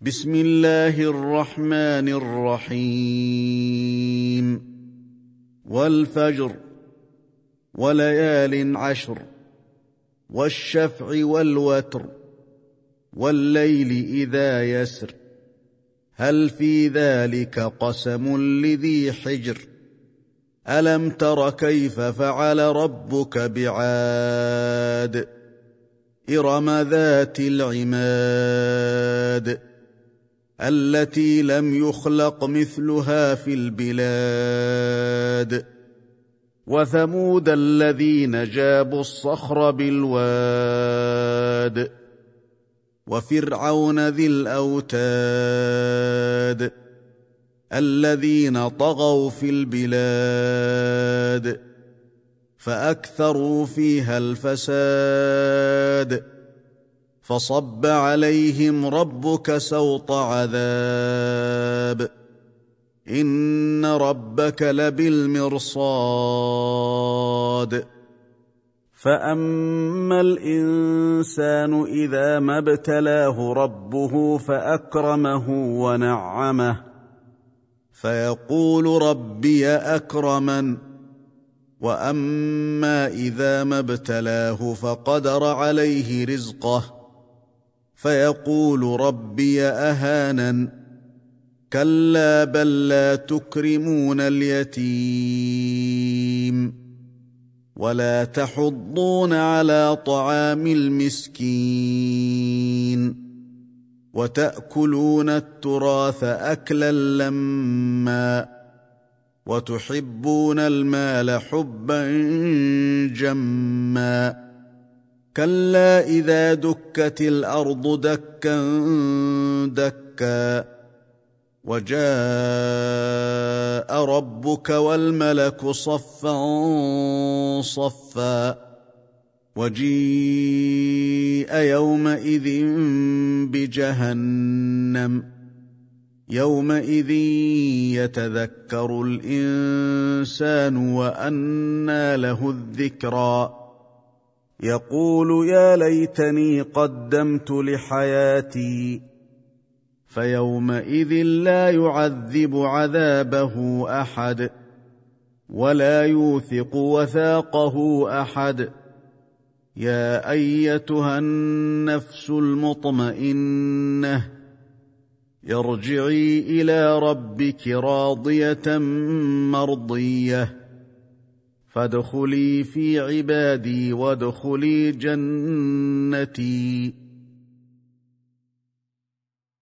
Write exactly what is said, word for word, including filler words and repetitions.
بسم الله الرحمن الرحيم والفجر وليال عشر والشفع والوتر والليل إذا يسر هل في ذلك قسم لذي حجر ألم تر كيف فعل ربك بعاد إرم ذات العماد التي لم يخلق مثلها في البلاد وثمود الذين جابوا الصخر بالواد وفرعون ذي الأوتاد الذين طغوا في البلاد فأكثروا فيها الفساد فصب عليهم ربك سوط عذاب إن ربك لبالمرصاد فأما الإنسان إذا ما ابتلاه ربه فأكرمه ونعمه فيقول ربي أكرمن وأما إذا ما ابتلاه فقدر عليه رزقه فيقول ربي أهانن كلا بل لا تكرمون اليتيم ولا تحضون على طعام المسكين وتأكلون التراث أكلا لما وتحبون المال حبا جما كلا إذا دكت الأرض دكا دكا وجاء ربك والملك صفا صفا وجيء يومئذ بجهنم يومئذ يتذكر الإنسان وأنى له الذكرى يقول يا ليتني قدمت لحياتي فيومئذ لا يعذب عذابه أحد ولا يوثق وثاقه أحد يا أيتها النفس المطمئنة ارجعي إلى ربك راضية مرضية فادخلي في عبادي وادخلي جنتي